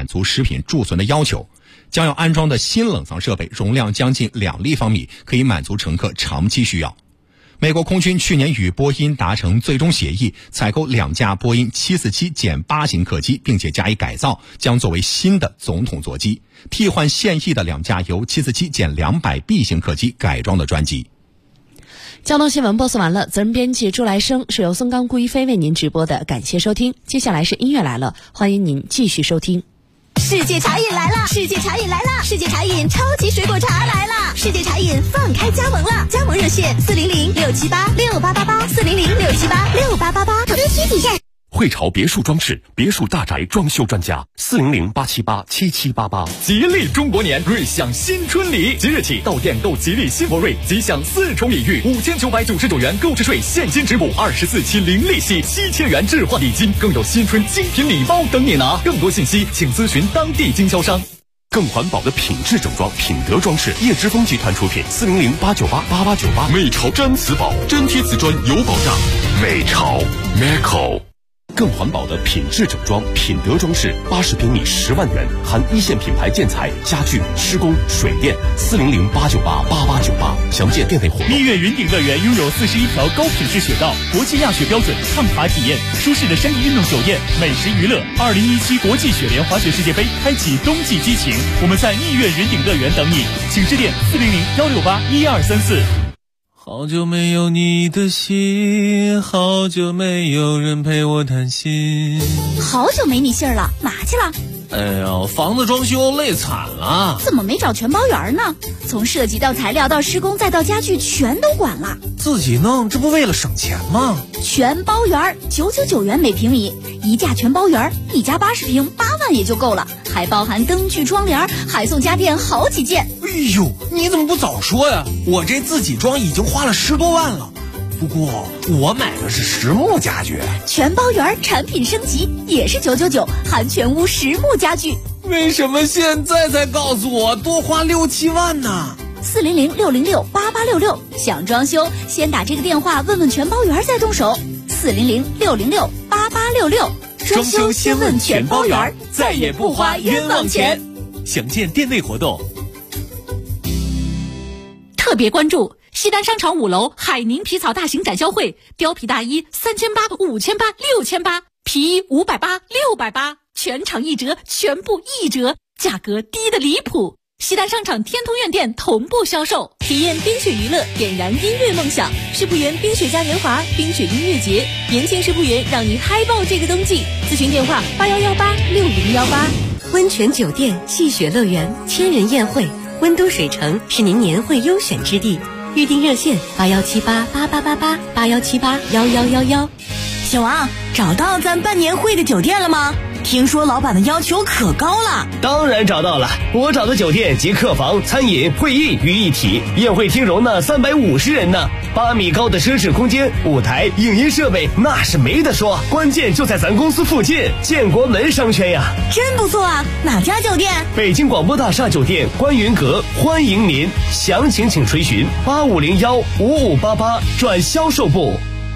足食品贮存的要求。将要安装的新冷藏设备容量将近2立方米，可以满足乘客长期需要。美国空军去年与波音达成最终协议，采购2架波音747-8型客机，并且加以改造，将作为新的总统座机，替换现役的2架由747-200B型客机改装的专机。 交通新闻播送完了，责任编辑朱来生，是由孙刚、顾一飞为您直播的，感谢收听。接下来是音乐来了，欢迎您继续收听。 世界茶饮来了！世界茶饮来了！世界茶饮超级水果茶来了！世界茶饮放开加盟了，加盟热线400-678-6888，400-678-6888，投资需体现。 汇潮别墅装饰，别墅大宅装修专家，400-878-7788。 吉利中国年，瑞享新春礼，即日起到店购吉利新博瑞，即享4重礼遇，5999元购置税现金直补，24期零利息，7000元置换礼金，更有新春精品礼包等你拿。更多信息请咨询当地经销商。 更环保的品质整装，品德装饰，叶之峰集团出品，400-898-8898。美潮毡瓷宝，真贴瓷砖有保障。美潮 Meco。更环保的品质整装，品德装饰，80平米10万元，含一线品牌建材、家具、施工、水电，400-898-8898。详见店内活动。 蜜月云顶乐园拥有41条高品质雪道，国际亚雪标准，抗滑体验，舒适的山地运动酒店，美食娱乐。2017国际雪联滑雪世界杯开启冬季激情，我们在蜜月云顶乐园等你，请致电400-168-1234。 好久没有你的信，好久没有人陪我谈心。 好久没你信儿了，哪去了？ 哎呀，房子装修累惨了。 怎么没找全包圆呢？从设计到材料到施工再到家具全都管了。 自己弄，这不为了省钱吗？ 全包圆，999元每平米，一价全包圆，一家80平8万也就够了，还包含灯具窗帘，还送家电好几件。 哎呦，你怎么不早说呀？我这自己装已经花了10多万了。不过我买的是实木家具， 全包圆产品升级也是999，含全屋实木家具。 为什么现在才告诉我多花6、7万呢 ？400-606-8866，想装修先打这个电话问问全包圆再动手。400-606-8866， 装修先问全包圆，再也不花冤枉钱。详见店内活动。 特别关注西单商场5楼海宁皮草大型展销会，貂皮大衣3800、5800、6800，皮衣580、680，全场1折，全部1折，价格低得离谱。西单商场天通苑店同步销售，体验冰雪娱乐，点燃音乐梦想。世博园冰雪嘉年华、冰雪音乐节，年轻世博园让你嗨爆这个冬季。咨询电话81186018。 温泉酒店、戏雪乐园、千人宴会，温都水城是您年会优选之地。预订热线81788888，81781111。 小王，找到咱办年会的酒店了吗？听说老板的要求可高了。 当然找到了，我找的酒店集客房、餐饮、会议于一体，宴会厅容纳350人呢，8米高的奢侈空间，舞台、影音设备那是没得说，关键就在咱公司附近，建国门商圈呀。 真不错啊，哪家酒店？ 北京广播大厦酒店观云阁，欢迎您，详情请垂询8501-5588转销售部。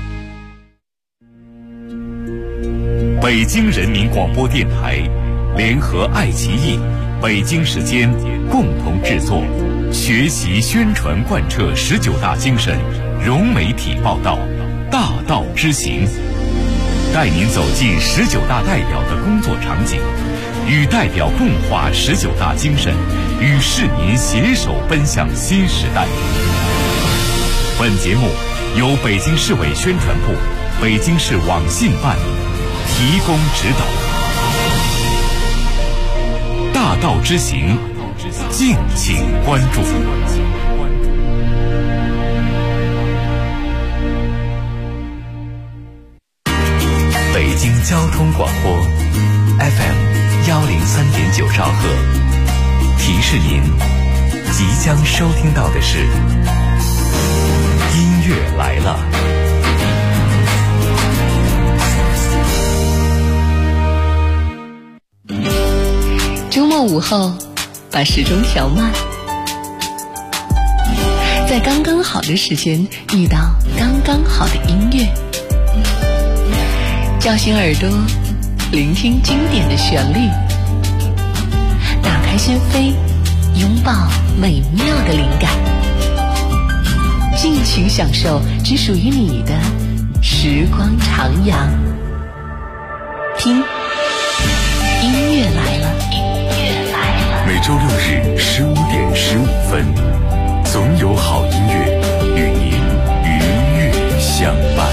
北京人民广播电台联合爱奇艺、北京时间共同制作，学习宣传贯彻19大精神，融媒体报道，大道之行，带您走进19大代表的工作场景，与代表共话19大精神，与市民携手奔向新时代。本节目由北京市委宣传部、北京市网信办提供指导。大道之行，敬请关注。北京交通广播 FM103.9兆赫，提示您即将收听到的是音乐来了。 周末午后，把时钟调慢，在刚刚好的时间遇到刚刚好的音乐，叫醒耳朵，聆听经典的旋律， 飞，拥抱美妙的灵感，尽情享受只属于你的时光徜徉。听，音乐来了，音乐来了。 每周6日15点15分，总有好音乐与您愉悦相伴。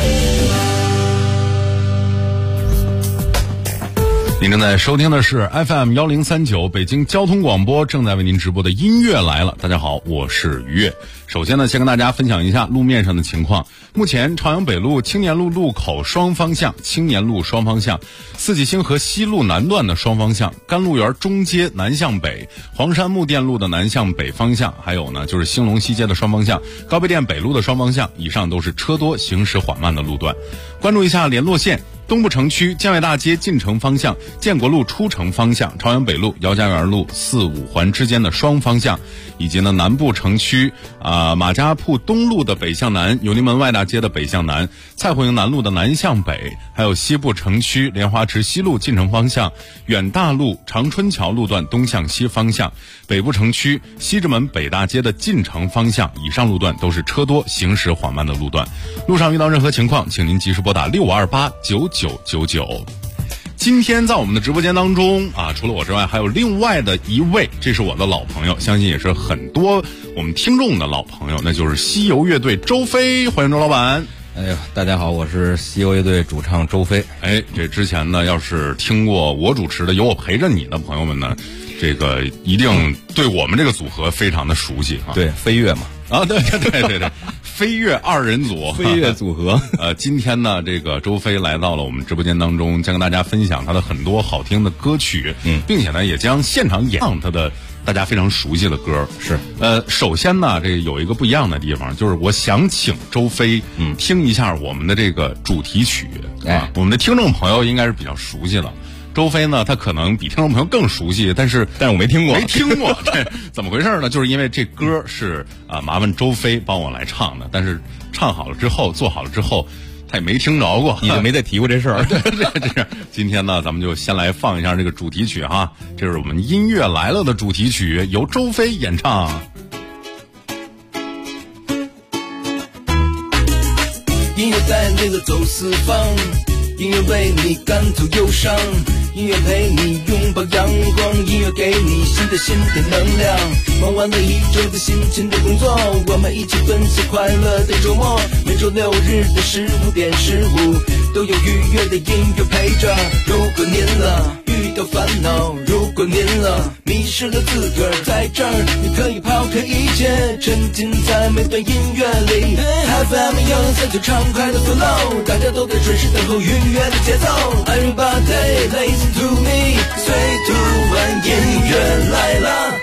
您正在收听的是 FM1039 北京交通广播正在为您直播的音乐来了。大家好，我是于越。首先呢，先跟大家分享一下路面上的情况。目前朝阳北路青年路路口双方向、青年路双方向、四季星河西路南段的双方向、甘露园中街南向北、黄山木店路的南向北方向，还有呢就是兴隆西街的双方向、高碑店北路的双方向，以上都是车多行驶缓慢的路段。关注一下联络线。东部城区建外大街进城方向、建国路出城方向、朝阳北路姚家园路4、5环之间的双方向，以及呢南部城区马家铺东路的北向南、永定门外大街的北向南、蔡湖营南路的南向北，还有西部城区莲花池西路进城方向、远大路长春桥路段东向西方向，北部城区西直门北大街的进城方向，以上路段都是车多行驶缓慢的路段。路上遇到任何情况，请您及时拨打65289999。今天在我们的直播间当中除了我之外，还有另外的一位，这是我的老朋友，相信也是很多我们听众的老朋友，那就是西游乐队周飞。欢迎周老板。 哎呦，大家好，我是西游乐队主唱周飞。 这之前呢，要是听过我主持的《有我陪着你》的朋友们呢，这个一定对我们这个组合非常的熟悉对，飞跃嘛。 对，飞跃二人组， 飞跃组合。 今天呢，这个周飞来到了我们直播间当中，将跟大家分享他的很多好听的歌曲，并且呢，也将现场演唱他的大家非常熟悉的歌。 是， 首先呢，这有一个不一样的地方，就是我想请周飞，听一下我们的这个主题曲。我们的听众朋友应该是比较熟悉的。周飞呢，他可能比听众朋友更熟悉，但是我没听过。 对，怎么回事呢？就是因为这歌是麻烦周飞帮我来唱的，但是唱好了之后，做好了之后，他也没听着过， 你就没再提过这事儿。 对，今天呢，咱们就先来放一下这个主题曲哈，这是我们音乐来了的主题曲，由周飞演唱。 音乐带领着走四方，音乐为你感透忧伤，音乐陪你拥抱阳光，音乐给你新的能量。忙完了一周的辛勤的工作，我们一起分享快乐的周末。每周6日的15点15，都有愉悦的音乐陪着。如果您遇到烦恼，如果您迷失了自个儿，在这儿你可以抛开一切，沉浸在每段音乐里。FM1039畅快的 flow， 大家都在准时等候愉悦的节奏。Everybody listen to me， 最突然音乐来了。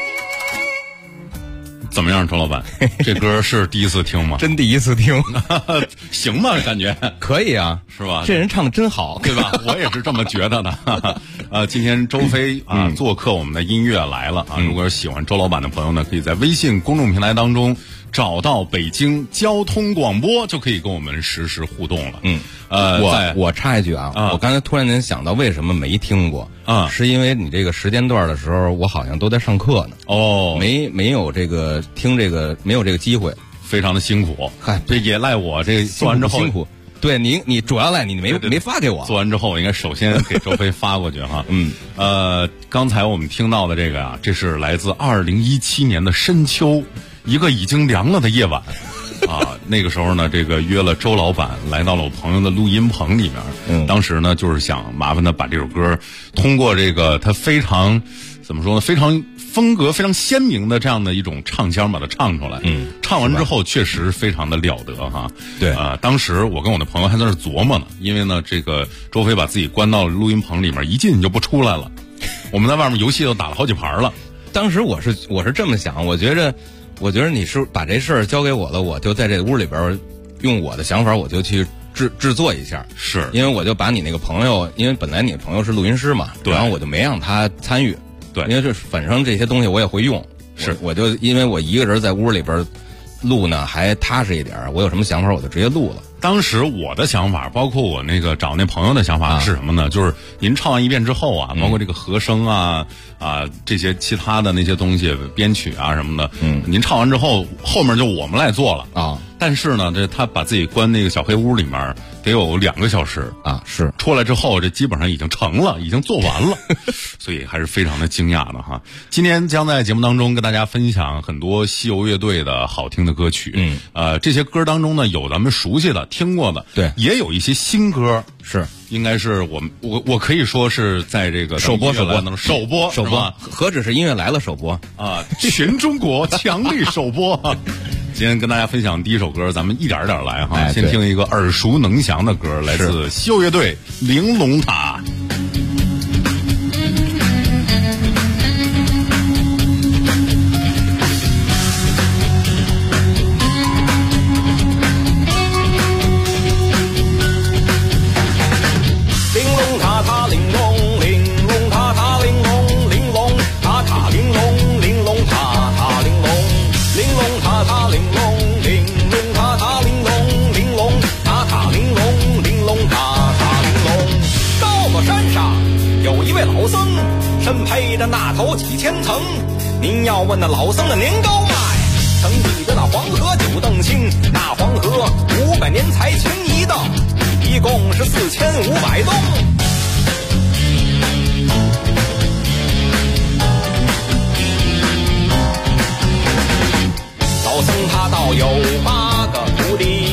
怎么样，周老板？这歌是第一次听吗？ 真第一次听。 行吧，感觉可以啊， 是吧？ 这人唱的真好， 对吧？我也是这么觉得的。今天周飞做客我们的音乐来了啊！如果是喜欢周老板的朋友呢，可以在微信公众平台当中找到北京交通广播，就可以跟我们实时互动了。 我插一句我刚才突然间想到，为什么没听过是因为你这个时间段的时候，我好像都在上课呢。没有这个听这个，没有这个机会， 非常的辛苦。 嗨， 这也赖我，这做完之后辛苦。对你主要赖你没发给我。 做完之后，我应该首先给周飞发过去哈。刚才我们听到的这个这是来自2017年的深秋，一个已经凉了的夜晚。那个时候呢，这个约了周老板来到了我朋友的录音棚里面。当时呢，就是想麻烦他把这首歌通过这个他非常怎么说呢，非常风格非常鲜明的这样的一种唱腔把它唱出来。唱完之后确实非常的了得哈。 对当时我跟我的朋友还在那琢磨呢，因为呢这个周飞把自己关到录音棚里面，一进就不出来了。我们在外面游戏都打了好几盘了。 当时我是这么想，我觉得你是把这事儿交给我了，我就在这屋里边用我的想法，我就去制作一下。 是因为我就把你那个朋友，因为本来你的朋友是录音师嘛，然后我就没让他参与。 对， 因为这反正这些东西我也会用。 是， 我就因为我一个人在屋里边录呢，还踏实一点，我有什么想法我就直接录了。 当时我的想法，包括我那个找那朋友的想法是什么呢？就是您唱完一遍之后啊，包括这个和声啊这些其他的那些东西，编曲啊什么的，您唱完之后，后面就我们来做了啊。但是呢，这他把自己关那个小黑屋里面，得有2个小时啊，是出来之后，这基本上已经成了，已经做完了，所以还是非常的惊讶的哈。今天将在节目当中跟大家分享很多西游乐队的好听的歌曲，这些歌当中呢，有咱们熟悉的、听过的，对，也有一些新歌，是应该是我可以说是在这个首播， 何止是音乐来了首播啊，全中国强力首播。今天跟大家分享第一首歌，咱们一点点来哈。先听一个耳熟能详的歌，来自西游乐队《玲珑塔》。 身配着那头几千层，您要问那老僧的年高迈，城里的那黄河九澄清，那黄河500年才清一道，一共是4500洞。老僧他倒有8个徒弟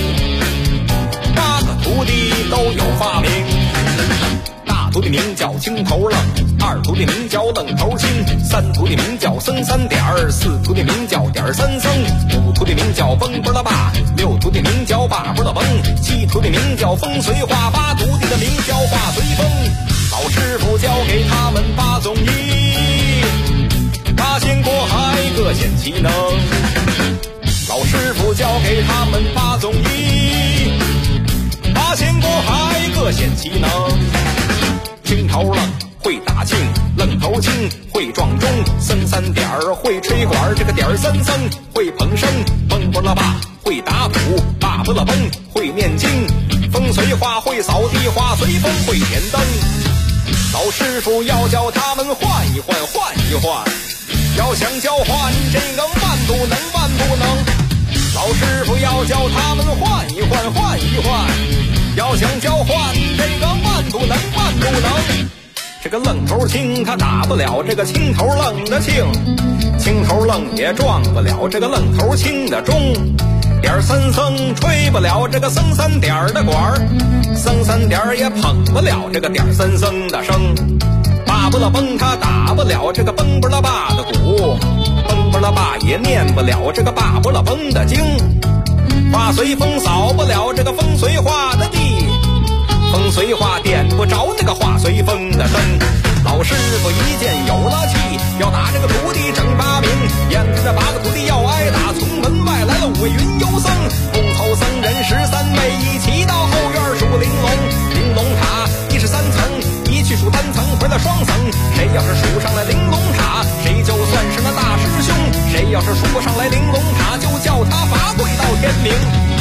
，8个徒弟都有发明。大徒弟名叫青头愣，2徒弟名叫愣头青，3徒弟名叫僧3点，4徒弟名叫点3僧，5徒弟名叫蹦不拉爸，6徒弟名叫爸不拉蹦，7徒弟名叫风随画，8徒弟的名叫画随风。老师傅教给他们8种艺，8仙过海各显其能。老师傅教给他们8种艺，8仙过海各显其能。青头愣会打磬，愣头青会撞钟，僧3点会吹管，这个点3僧会捧笙，蹦不拉爸会打鼓，爸不拉蹦会念经，风随画会扫地，画随风会点灯。老师傅要教他们换一换，要想交换这个万不能。老师傅要教他们换一换，要想交换这个万不能。这个愣头青他打不了这个青头愣的磬，青头愣也撞不了这个愣头青的钟，点3僧吹不了这个僧3点的管，僧3点也捧不了这个点3僧的声。爸不拉蹦他打不了这个蹦不拉爸的鼓，蹦不拉爸也念不了这个爸不拉蹦的经，画随风扫不了这个风随画的地，风随画点不着那个画随风的灯。老师傅一见有了气，要打这个徒弟整8名，眼看这8个徒弟要挨打，从门外来了5位云游僧，共凑僧人13位，一起到后院数玲珑塔，13层，一去数单层，回来双层，谁要是数上来玲珑塔，谁就算是那大师兄，谁要是数不上来玲珑塔，就叫他罚跪到天明。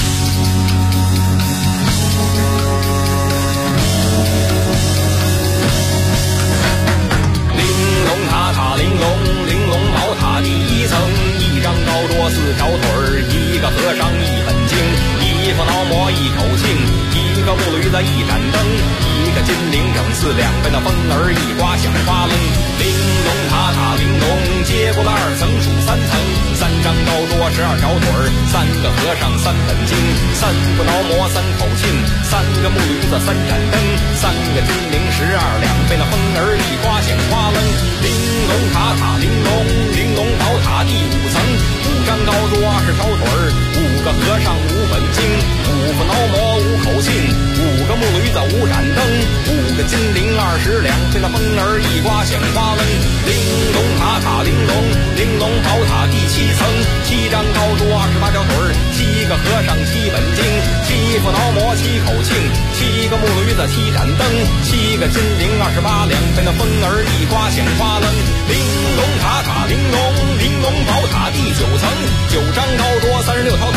玲珑宝塔第1层，一张高桌4条腿儿，一个和尚1本经，一副挠模1口磬，一个木驴子1盏灯，一个金铃整4两边的风儿一刮响哗楞。玲珑塔玲珑，接过了2层数3层，3张高桌12条腿儿，3个和尚3本经，3副挠模3口磬，3个木驴子3盏灯，3个金铃12两边的风儿一刮响哗楞。玲珑宝塔第5层，5张高桌20条腿儿，5个和尚5本经，5副挠模5口磬，5个木驴子5盏灯，5个金铃20两边的风儿一刮响哗楞。玲珑宝塔第7层，7张高桌28条腿儿，7个和尚7本经，7副挠模7口磬，7个木驴子7盏灯，7个金铃28两边的风儿一刮响哗楞。玲珑宝塔第9层，9张高桌36条腿儿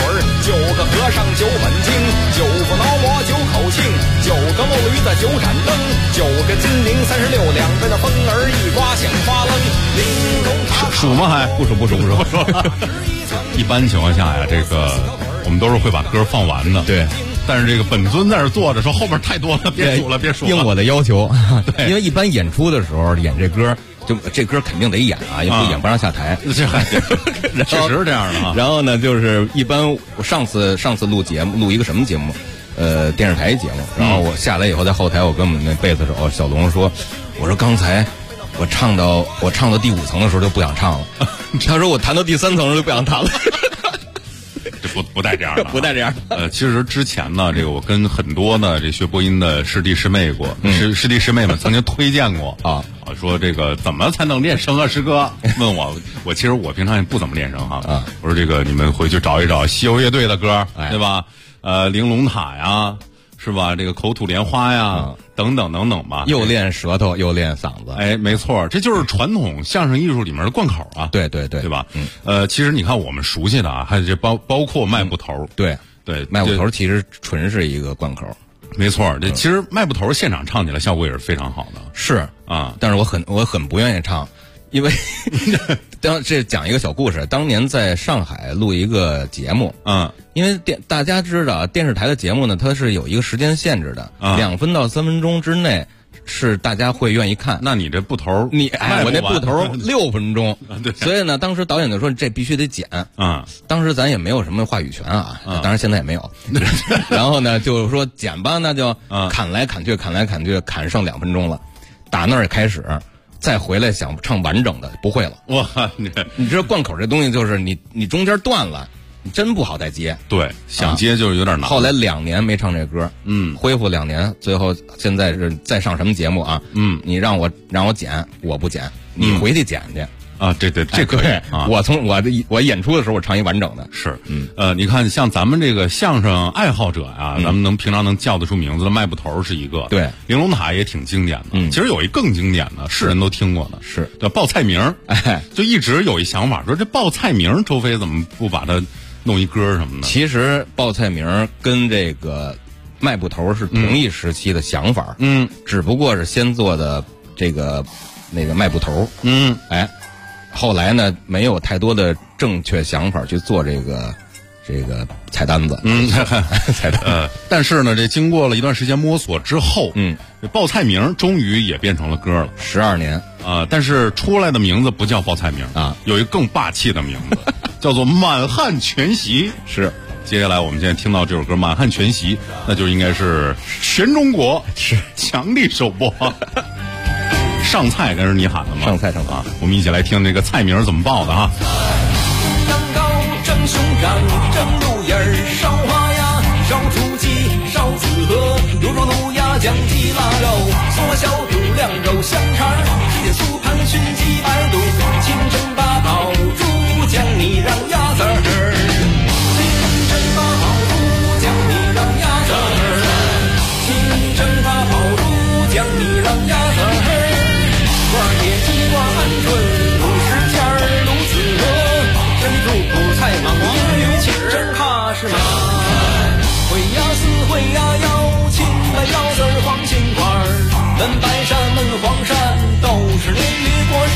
9个和尚9本经，9副挠魔9口磬，9个木驴子9盏灯，9个金铃36两边的风儿一刮响发愣。玲珑塔数吗？还不数。一般情况下呀，这个我们都是会把歌放完的。 对。 但是这个本尊在这坐着说后边太多了，别数了。 应我的要求，对，因为一般演出的时候演这歌，就这歌肯定得演啊，也不演不让下台。 确实是这样的啊。 然后呢，就是一般我上次录一个什么节目，电视台节目，然后我下来以后在后台，我跟我们那贝斯手小龙说，我说刚才我唱到第5层的时候就不想唱了，他说我弹到第3层的时候就不想弹了。 这不带这样的， 不带这样的。其实之前呢，这个我跟很多呢这学播音的师弟师妹师弟师妹们曾经推荐过啊，说这个怎么才能练声啊，师哥？问我其实我平常也不怎么练声哈，我说这个你们回去找一找西游乐队的歌，对吧？玲珑塔呀，是吧？这个口吐莲花呀，等等吧。 又练舌头又练嗓子， 哎，没错，这就是传统相声艺术里面的贯口啊。 对吧？其实你看我们熟悉的啊，还有这包括迈步头， 对，迈步头其实纯是一个贯口。 没错，这其实迈步头现场唱起来效果也是非常好的。 是啊，但是我很不愿意唱，因为这讲一个小故事。当年在上海录一个节目，因为大家知道电视台的节目呢，它是有一个时间限制的，2分到3分钟之内是大家会愿意看。 那你这步头， 我那步头6分钟，所以呢，当时导演就说这必须得剪啊。当时咱也没有什么话语权啊，当然现在也没有。然后呢，就是说剪吧，那就砍来砍去，砍剩2分钟了。打那儿开始，再回来想唱完整的不会了。 哇， 你知道贯口这东西就是你中间断了。你真不好再接， 对，想接就有点难。 后来2年没唱这歌，恢复2年，最后现在是再上什么节目啊？你让我剪，我不剪，你回去剪去啊！这可以啊！ 我演出的时候我唱一完整的， 是，你看像咱们这个相声爱好者啊，咱们平常能叫得出名字的迈步头是一个， 对， 玲珑塔也挺经典的。其实有一更经典的，是人都听过的， 是叫报菜名。就一直有一想法说这报菜名，周飞怎么不把它弄一歌什么的？ 其实报菜名跟这个迈步头是同一时期的想法，只不过是先做的那个迈步头，后来呢没有太多的正确想法去做这个菜单子， 菜单。但是呢，这经过了一段时间摸索之后，这报菜名终于也变成了歌了。 12年啊，但是出来的名字不叫报菜名啊，有一个更霸气的名字。叫做满汉全席。 是， 接下来我们现在听到这首歌《满汉全席》，那就应该是全中国是强力首播。上菜那是你喊的吗？ 上菜啊！我们一起来听这个菜名怎么报的啊。 羊羔蒸熊掌，蒸鹿眼儿，烧花鸭，烧雏鸡，烧子鹅，卤肉卤鸭，酱鸡腊肉，松花小肚，凉肉香肠，鸡点素盘，熏鸡白肚，清蒸八宝猪。酱你让鸭子儿，清蒸八宝猪，酱你让鸭子儿，清蒸八宝猪，酱你让鸭子儿，挂野鸡挂鹌鹑，卤什天儿卤子鹅，蒸猪脯菜芒鱼清蒸哈什马，会鸭丝会鸭腰，清白腰子儿黄心块儿，焖白鳝焖黄鳝，都是鲢鱼过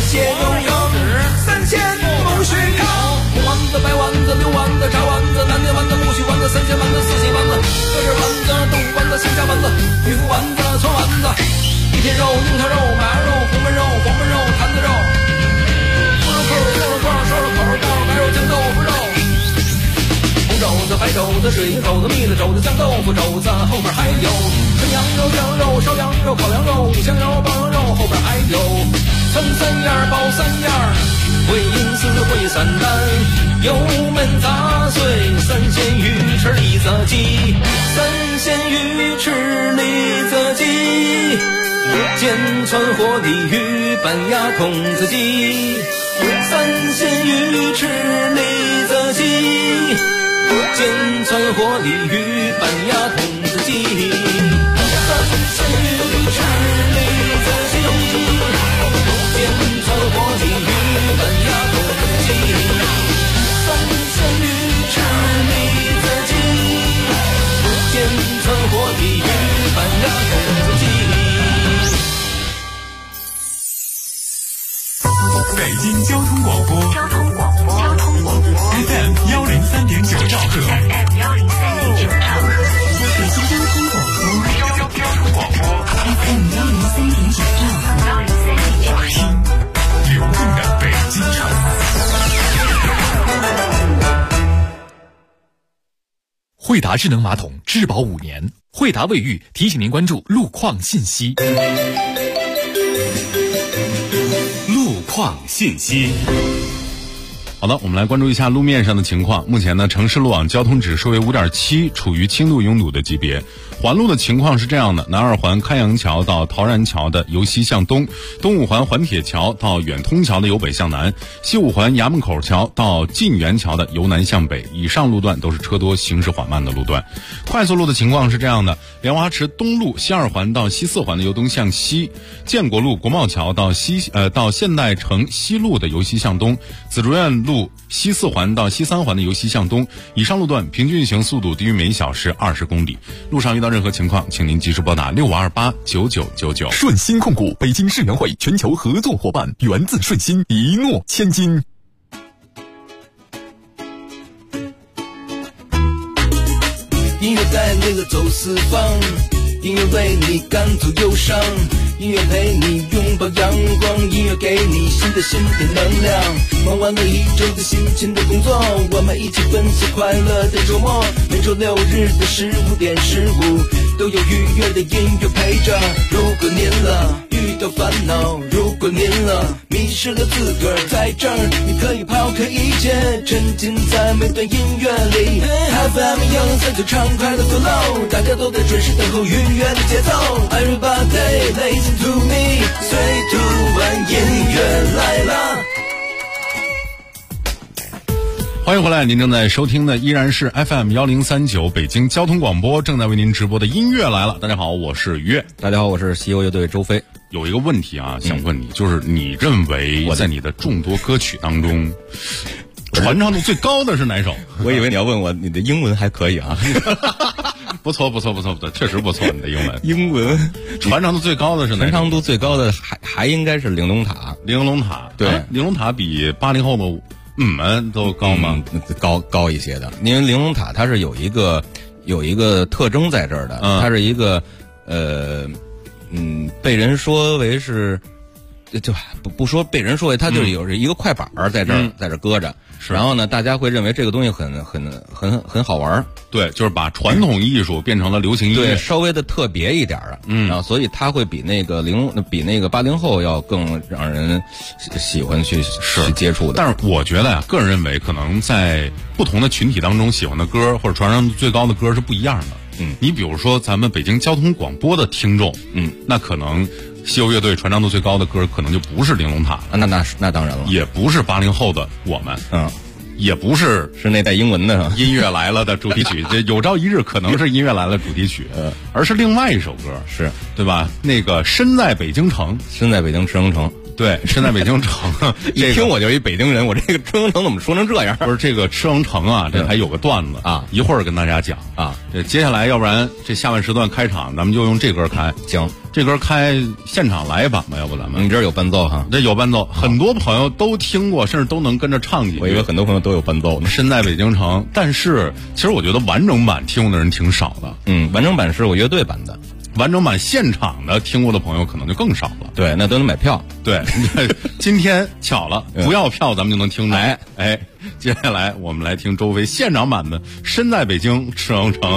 些悠悠，3000不许逃。红丸子、白丸子、牛丸子、炸丸子、南天丸子、木须丸子、3000丸子、4000丸子、鸽子丸子、豆腐丸子、新虾丸子、鱼腐丸子、葱丸子，一片肉、樱桃肉、马儿肉、红焖肉、黄焖肉、坛子肉，猪肉扣、牛肉块、烧肉口、爆肉白肉、酱豆腐肉。红肘子、白肘子、水晶肘子、蜜的肘子、酱豆腐肘子，后边还有纯羊肉、羊肉、烧羊肉、烤羊肉、五香肉、爆羊肉，后边还有汆三样、包三样，会阴丝、会散丹，油焖杂碎，三鲜鱼翅里子鸡，三鲜鱼翅里子鸡，煎川火鲤鱼、板鸭筒子鸡，三鲜鱼翅里子鸡，煎川火鲤鱼、板鸭筒子鸡，三鲜鱼翅里子鸡，煎川火鲤鱼、板鸭筒子鸡，三鲜鱼翅里子鸡，煎川火鲤鱼、板鸭筒子鸡。 北京交通广播FM 103.9兆赫，北京交通广播FM 103.9兆赫，听流动的北京城。惠达智能马桶质保5年，惠达卫浴提醒您关注路况信息。路况信息。 好的，我们来关注一下路面上的情况。目前呢，城市路网交通指数为5.7，处于轻度拥堵的级别。环路的情况是这样的：南二环开阳桥到陶然桥的由西向东，东五环环铁桥到远通桥的由北向南，西五环衙门口桥到晋源桥的由南向北。以上路段都是车多行驶缓慢的路段。快速路的情况是这样的：莲花池东路西二环到西四环的由东向西，建国路国贸桥到现代城西路的由西向东，紫竹院路西四环到西三环的由西向东。以上路段平均运行速度低于每小时20公里。路上遇到任何情况，请您及时拨打65289999。 顺鑫控股北京世园会全球合作伙伴，源自顺鑫，一诺千金。 音乐带领着走四方，音乐为你赶走忧伤，音乐陪你拥抱阳光，音乐给你新的能量。忙完了一周的辛勤的工作，我们一起分享快乐的周末。每周6日的15点15，都有愉悦的音乐陪着。如果您遇到烦恼，如果您迷失了自个儿，在这儿你可以抛开一切，沉浸在每段音乐里。FM 103就畅快的 flow， 大家都在准时等候愉悦的节奏。Everybody listen to me， 3、2、1，音乐来了。 欢迎回来，您正在收听的依然是 FM 1039北京交通广播，正在为您直播的音乐来了。大家好，我是于越。 大家好，我是西游乐队周飞。 有一个问题啊，想问你，就是你认为在你的众多歌曲当中，传唱度最高的是哪首？ 我以为你要问我你的英文还可以啊。 不错，确实不错，你的英文。 英文传唱度最高的是哪首？ 传唱度最高的还应该是玲珑塔。 玲珑塔，对，玲珑塔比80后的们都高吗？ 高一些的，因为玲珑塔它是有一个特征在这儿的，它是一个被人说为是，就不说被人说为，它就是有一个快板在这儿，在这搁着。然后呢，大家会认为这个东西很好玩。 对，就是把传统艺术变成了流行音乐， 对，稍微的特别一点啊。然后所以它会比那个80后要更让人喜欢去接触的。 但是我觉得呀，个人认为可能在不同的群体当中喜欢的歌或者传唱度最高的歌是不一样的。你比如说咱们北京交通广播的听众，那可能西游乐队传唱度最高的歌可能就不是玲珑塔， 那当然了， 也不是80后的我们，也不是那带英文的音乐来了的主题曲，这有朝一日可能是音乐来了主题曲，而是另外一首歌， 是对吧？那个身在北京城， 身在北京池城城， 对，身在北京城， 一听我就一北京人，我这个赤恒城怎么说成这样？ 不是这个赤恒城啊，这还有个段子啊， 一会儿跟大家讲啊。 这接下来要不然这下半时段开场，咱们就用这歌开。 行， 这歌开现场来一版吧，要不咱们？ 你这有伴奏哈？ 这有伴奏，很多朋友都听过，甚至都能跟着唱几句。 我以为很多朋友都有伴奏呢。 身在北京城，但是其实我觉得完整版听过的人挺少的。 完整版是我乐队版的。 完整版现场的听过的朋友可能就更少了。 对，那都能买票。 对，今天巧了，不要票咱们就能听着。哎，接下来我们来听周飞现场版的《身在北京赤恒城》。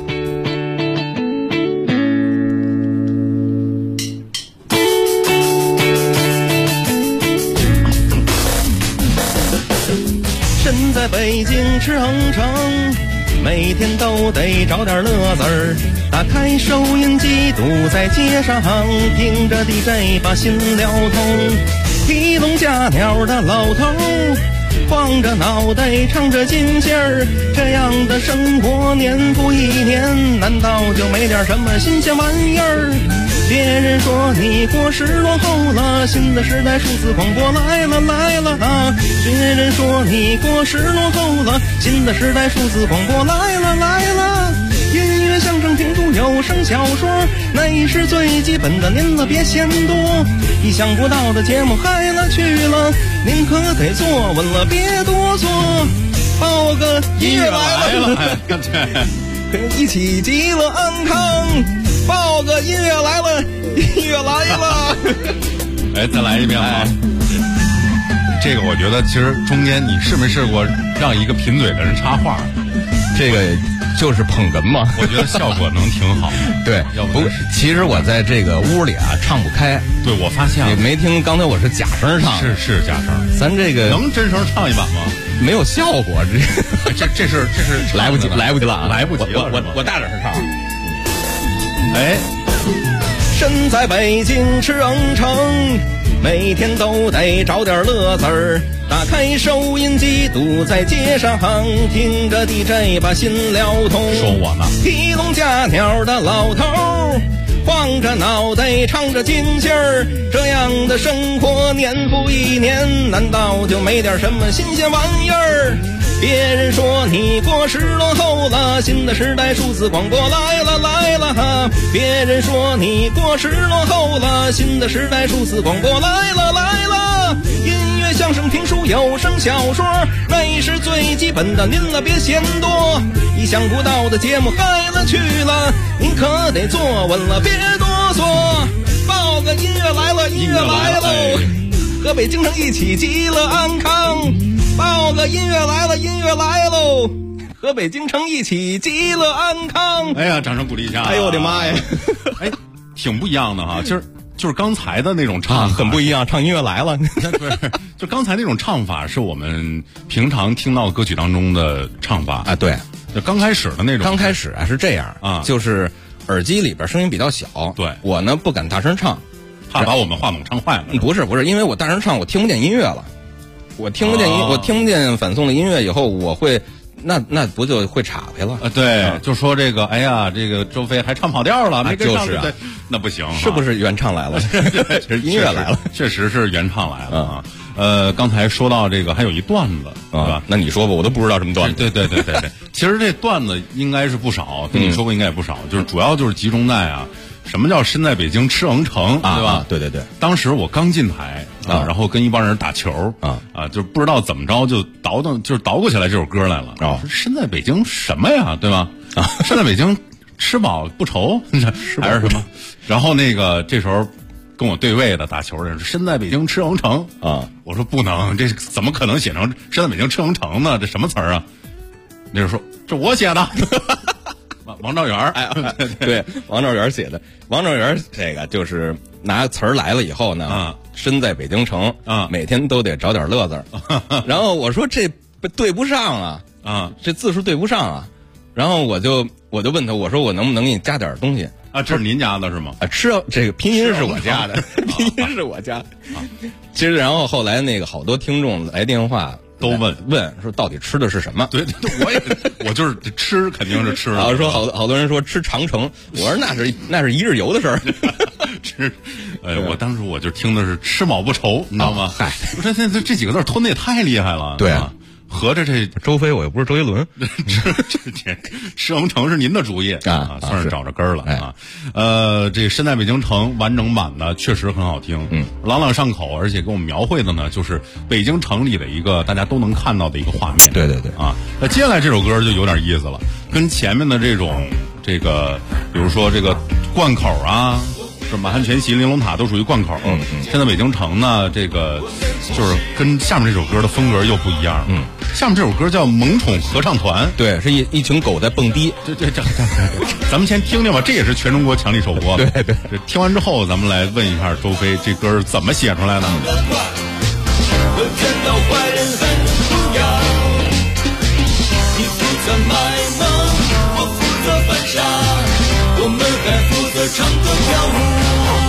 身在北京赤恒城，每天都得找点乐子儿。打开收音机，堵在街上，听着 DJ 把心撩通。提笼架鸟的老头，晃着脑袋唱着京戏儿。这样的生活年复一年，难道就没点什么新鲜玩意儿？别人说你过时落后了，新的时代数字广播来了来了啊！别人说你过时落后了，新的时代数字广播来了来了。音乐、相声、评书、有声小说，那是最基本的，您了别嫌多。意想不到的节目嗨了去了，您可得坐稳了，别哆嗦。报个音乐来了，一起极乐安康。报个音乐来了，音乐来了。 哎，再来一遍啊！这个我觉得其实中间你试没试过让一个贫嘴的人插话？ 这个就是捧哏嘛， 我觉得效果能挺好的。 对，要不其实我在这个屋里啊唱不开。 对，我发现你没听刚才我是假声唱， 是假声。 咱这个能真声唱一版吗？ 没有效果， 这是来不及了啊！ 来不及了。 我大点声唱。 哎， 身在北京赤恒城，每天都得找点乐子儿。打开收音机，堵在街上，听着 DJ 把心撩通。 说我呢， 提笼架鸟的老头，晃着脑袋唱着京戏儿。这样的生活年复一年，难道就没点什么新鲜玩意儿？别人说你过时落后了，新的时代数字广播来了来了。别人说你过时落后了，新的时代数字广播来了来了。音乐、相声、评书、有声小说，那是最基本的，您了别嫌多。意想不到的节目嗨了去了，您可得坐稳了，别哆嗦。报个音乐来了，音乐来喽！和北京城一起极乐安康。报个音乐来了，音乐来喽！和北京城一起极乐安康。 哎呀，掌声鼓励一下！ 哎呦我的妈呀！ 哎，挺不一样的哈，就是刚才的那种唱法， 很不一样。唱音乐来了， 不是，就刚才那种唱法是我们平常听到歌曲当中的唱法啊。对， 就刚开始的那种。 刚开始啊是这样啊，就是耳机里边声音比较小， 对我呢不敢大声唱， 怕把我们话筒唱坏了。 不是，因为我大声唱，我听不见音乐了。我听不见我听不见反送的音乐以后，我会那不就会岔开了？ 对，就说这个，哎呀，这个周飞还唱跑调了，没跟上， 就是啊， 那不行， 是不是原唱来了？是音乐来了， 确实是原唱来了啊。刚才说到这个，还有一段子，对吧？ 那你说吧，我都不知道什么段子。 对。其实这段子应该是不少，跟你说过应该也不少，就是主要就是集中在啊。什么叫身在北京赤恒城，对吧？ 对。 当时我刚进台然后跟一帮人打球就不知道怎么着就捣鼓起来这首歌来了说身在北京什么呀，对吧？身在北京吃饱不愁还是什么？然后那个这时候跟我对位的打球的人身在北京赤恒城我说不能，这怎么可能写成身在北京赤恒城呢？这什么词儿啊？那人说这我写的。王兆元对，王兆元写的。王兆元这个就是拿词儿来了以后呢，身在北京城每天都得找点乐子。然后我说这对不上啊，这字数对不上啊。然后我就问他，我说我能不能给你加点东西啊？这是您家的是吗？ 这个拼音是我家的，拼音是我家的。其实然后后来那个好多听众来电话。 都问说到底吃的是什么？ 对，我就是吃，肯定是吃。 然后说好多人说吃长城，我说那是一日游的事儿， 吃是，我当时我就听的是吃饱不愁，你知道吗？嗨，我说这几个字吞的也太厉害了。 对啊。 合着这周飞我又不是周杰伦， 这赤峰城是您的主意啊，算是找着根儿了啊。这身在北京城完整版的确实很好听，朗朗上口，而且给我们描绘的呢，就是北京城里的一个大家都能看到的一个画面。 对啊。那接下来这首歌就有点意思了，跟前面的这个，比如说这个贯口啊。是满汉全席、玲珑塔都属于贯口。现在北京城呢，这个就是跟下面这首歌的风格又不一样。下面这首歌叫《萌宠合唱团》， 对，是一群狗在蹦迪。 这，咱们先听听吧，这也是全中国强力首播。 对， 这听完之后，咱们来问一下周飞，这歌怎么写出来的？ 我见到坏人很不要，你负责卖萌，我负责反杀，我们还负责唱歌跳舞。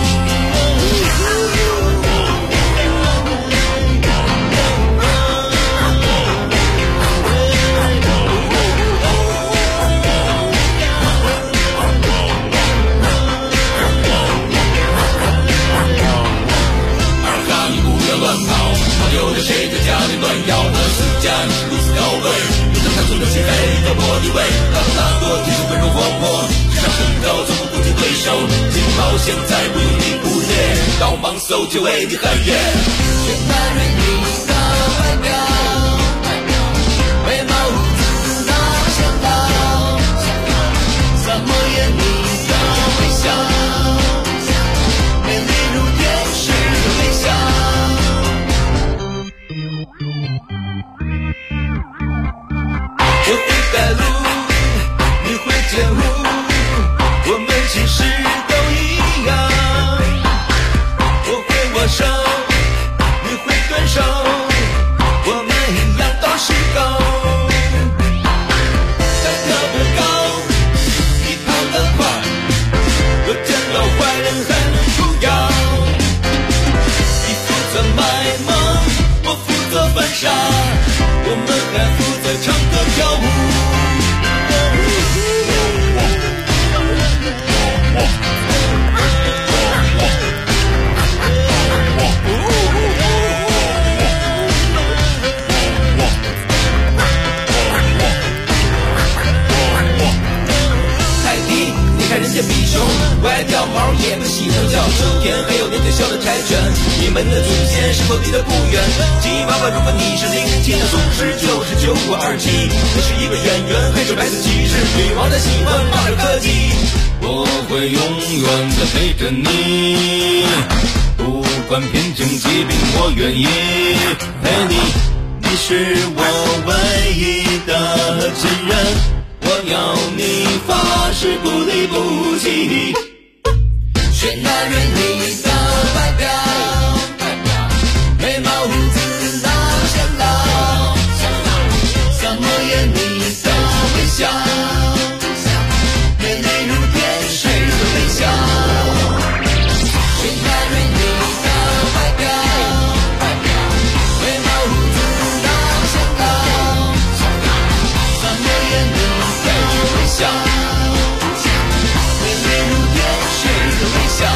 有着谁在家里乱摇？我私家你是如此高贵，有着他存着心扉的莫地位，他的大多天生温柔活泼，智商身高从不顾及对手，金毛现在不用你捕猎，刀芒搜就为你喊耶。全男人你的外表，眉毛胡子那像刀，怎么演你的微笑，美丽如天使的微笑。我会带路，你会街舞，我们其实都一样。我会握手，你会蹲手，我们一样都是狗。他跳得高，你跑得快，我见到坏人很不要。你负责卖萌，我负责反杀，我们还负责唱歌跳舞。泰迪，你看人家比熊，外掉毛也不洗能叫秋天，还有那个小的柴犬，你们的祖先是否离得不远？吉娃娃，如果你是07的松狮，99我27，你是一个演员还是白色骑士？女王的喜欢马尔科技，我会永远的陪着你，不管偏见疾病，我愿意陪你，你是我唯一的亲人，我要你发誓不离不弃。选男人你的外表，眉毛胡子那像刀，怎么演你的微笑，美丽如天使的微笑。选男人你的外表，眉毛胡子那像刀，怎么演你的微笑，美丽如天使的微笑。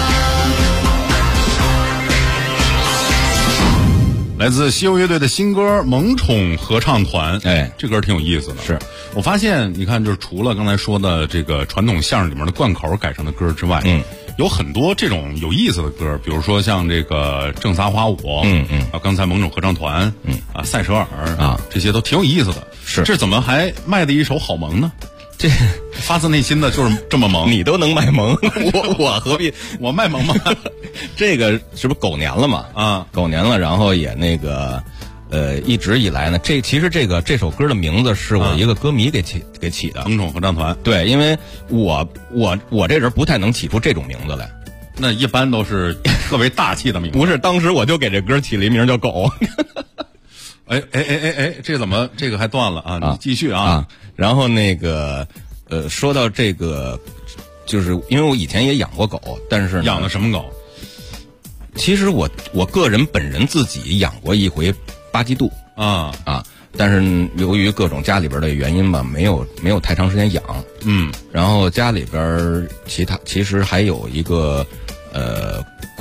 来自西游乐队的新歌《萌宠合唱团》，这歌挺有意思的。是我发现，你看，就是除了刚才说的这个传统相声里面的贯口改成的歌之外，有很多这种有意思的歌，比如说像这个正撒花舞，刚才萌宠合唱团，赛舍尔这些都挺有意思的。是，这怎么还卖的一手好萌呢？ 这发自内心的就是这么萌， 你都能卖萌，我何必我卖萌吗？ 这个是不是狗年了嘛？狗年了，然后也那个一直以来呢，其实这首歌的名字是我一个歌迷给起的， 萌宠合唱团。 对，因为我这人不太能起出这种名字来， 那一般都是特别大气的名字。 不是，当时我就给这歌起了一名叫狗。 这怎么这个还断了啊？你继续啊。 然后那个说到这个，就是因为我以前也养过狗，但是养的什么狗？ 其实我个人本人自己养过一回巴基杜但是由于各种家里边的原因吧，没有太长时间养。然后家里边其实还有一个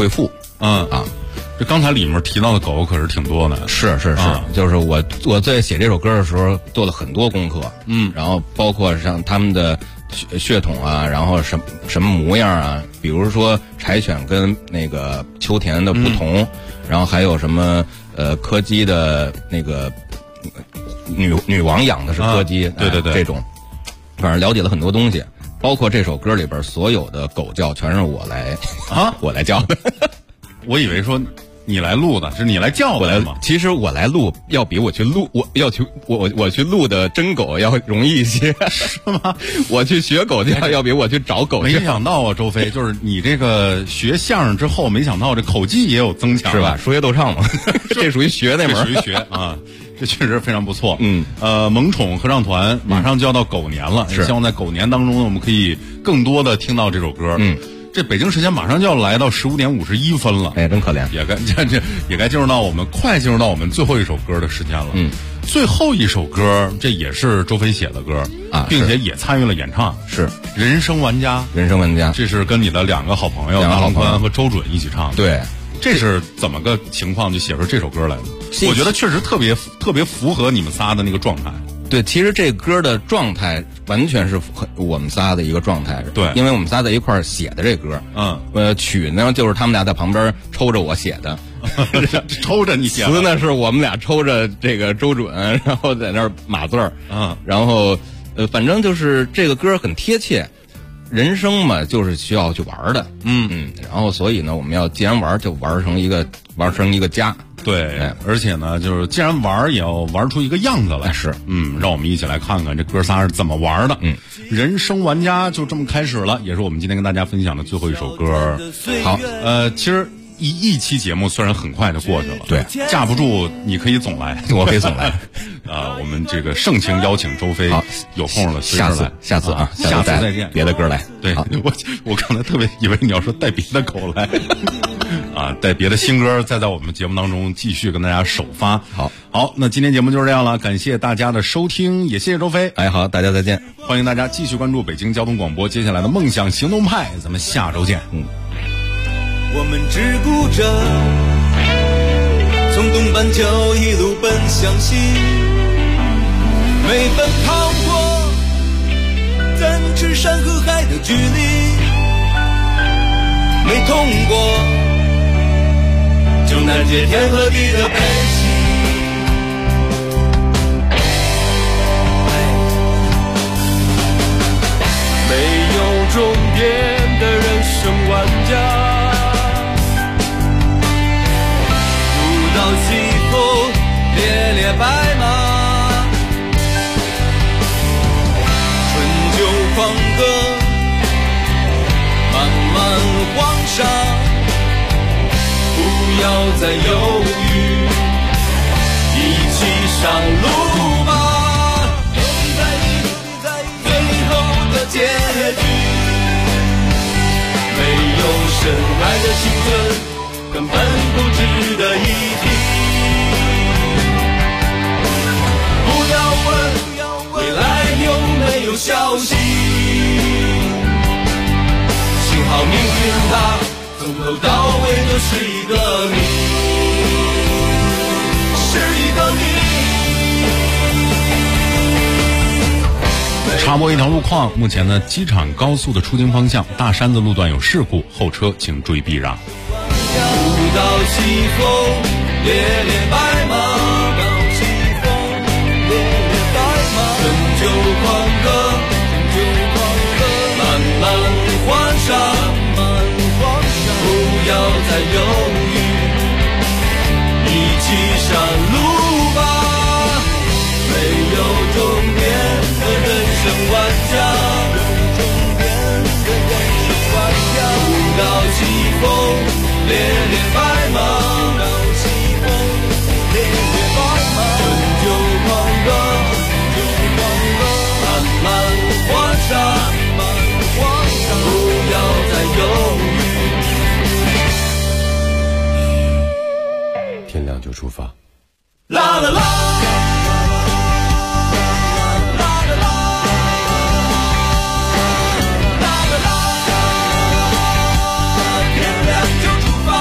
贵妇。 这刚才里面提到的狗可是挺多的。 是，就是我在写这首歌的时候做了很多功课，然后包括像他们的血统啊，然后什么模样啊，比如说柴犬跟那个秋田的不同，然后还有什么柯基的那个女王养的是柯基， 对， 这种，反正了解了很多东西，包括这首歌里边所有的狗叫全是我来叫的。 我以为说你来录的，是你来叫的吗？ 其实我来录要比我去录，我去录的真狗要容易一些， 是吗？ 我去学狗叫要比我去找狗叫。 没想到啊，周飞，就是你这个学相声之后，没想到这口技也有增强， 是吧？说学逗唱嘛，这属于学那门， 这属于学啊。这确实非常不错。萌宠合唱团马上就要到狗年了， 是希望在狗年当中呢，我们可以更多的听到这首歌。这北京时间马上就要来到15点51分了， 哎，真可怜， 也该进入到我们最后一首歌的时间了。最后一首歌，这也是周飞写的歌啊， 并且也参与了演唱， 是人生玩家，这是跟你的两个好朋友南龙宽和周准一起唱的。 对， 这是怎么个情况就写出这首歌来的？我觉得确实特别符合你们仨的那个状态。 对，其实这歌的状态完全是我们仨的一个状态。 对， 因为我们仨在一块儿写的这歌。曲呢就是他们俩在旁边抽着我写的， 抽着你写的。 词呢是我们俩抽着这个周准，然后在那儿码字儿。然后反正就是这个歌很贴切。人生嘛，就是需要去玩的。然后所以呢，我们要既然玩，就玩成一个家。 对，而且呢，就是既然玩，也要玩出一个样子来。 是， 让我们一起来看看这哥仨是怎么玩的。人生玩家就这么开始了，也是我们今天跟大家分享的最后一首歌。好，其实一期节目虽然很快就过去了， 对， 架不住你可以总来， 我可以总来。 我们这个盛情邀请周飞，有空了下次再见， 别的歌来。 对，我刚才特别以为你要说带别的狗来。带别的新歌再在我们节目当中继续跟大家首发。好，那今天节目就是这样了，感谢大家的收听，也谢谢周飞。 好，大家再见， 欢迎大家继续关注北京交通广播接下来的梦想行动派，咱们下周见。 我们只顾着从东半球一路奔向西，没奔跑过怎知山和海的距离，没通过就难解天和地的悲喜。没有终点的人生玩家，古道西风烈烈白马，春秋狂歌漫漫黄沙，不要再犹豫，一起上路吧，有你在意，最后的结局，没有深爱的青春根本不值得一提。不要问未来有没有消息，幸好命运它从头到尾都是一个谜，是一个谜。 插播一条路况，目前呢，机场高速的出京方向大山子路段有事故，后车请注意避让。 古道西风烈烈白马，古道西风烈烈白马，春秋狂歌，漫漫黄沙，不要再犹豫，一起上路吧，没有终点的人生玩家，古道西风烈烈白马，春秋狂歌，漫漫黄沙，不要再犹豫， 天亮就出发。 啦啦啦。天亮就出发。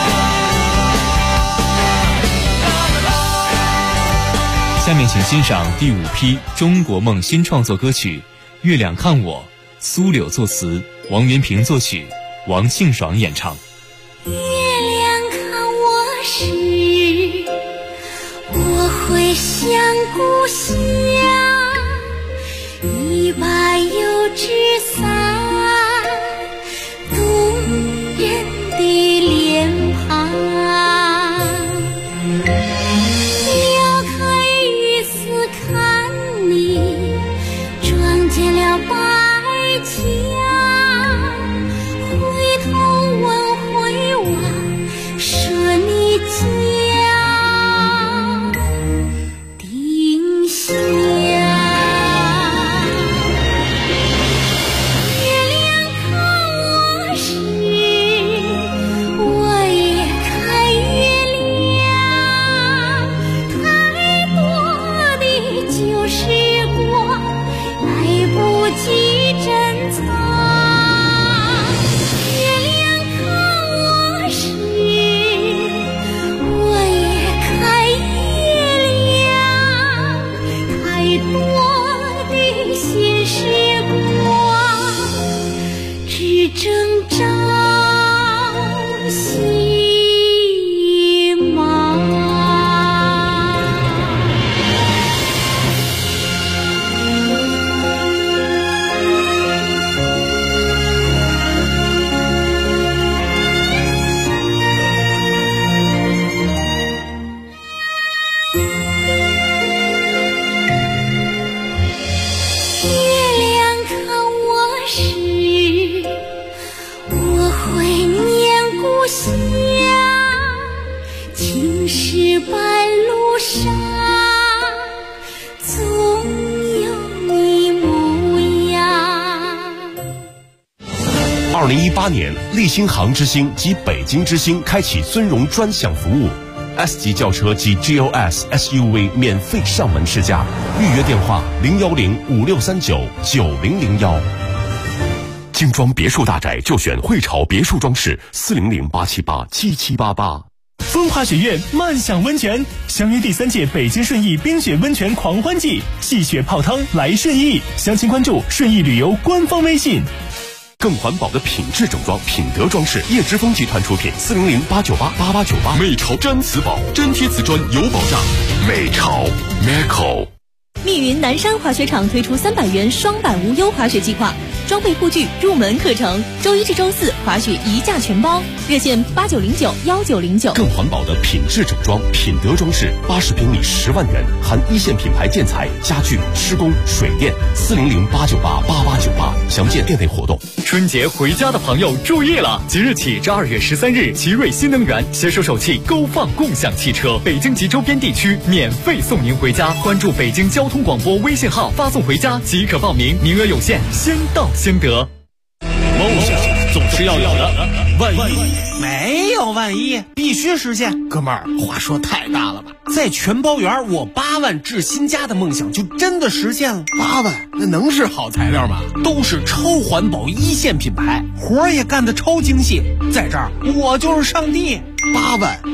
下面请欣赏第5批中国梦新创作歌曲《月亮看我》，苏柳作词，王元平作曲，王庆爽演唱。 月亮看我时，我会想故乡，一把油纸伞，动人的脸庞。撩开雨丝看你，撞见了白墙，回头问回望，说你家丁香。 2018年，立新杭之星及北京之星开启尊荣专项服务 ，S 级轿车及 GLS SUV 免费上门试驾，预约电话01056399001。精装别墅大宅就选汇潮别墅装饰，400-878-7788。 风华学院漫享温泉，相约第3届北京顺义冰雪温泉狂欢季，戏雪泡汤来顺义，详情关注顺义旅游官方微信。 更环保的品质整装，品德装饰，叶之峰集团出品，400-898-8898。美潮毡瓷宝，粘贴瓷砖有保障。美潮 Meco。 密云南山滑雪场推出300元双板无忧滑雪计划，装备护具、入门课程，周1至周4滑雪1价全包，热线8909-1909。 更环保的品质整装，品德装饰，80平米10万元，含1线品牌建材、家具、施工、水电，400-898-8898。详见店内活动。 春节回家的朋友注意了，即日起至2月13日，奇瑞新能源携手首汽勾放共享汽车，北京及周边地区免费送您回家。关注北京交通广播微信号，发送回家即可报名，名额有限，先到先得。 梦想总是要有的，万一没有万一，必须实现。哥们儿，话说太大了吧？在全包园，我8万置新家的梦想就真的实现了。8万，那能是好材料吗？都是超环保1线品牌，活儿也干得超精细。在这儿，我就是上帝。8万。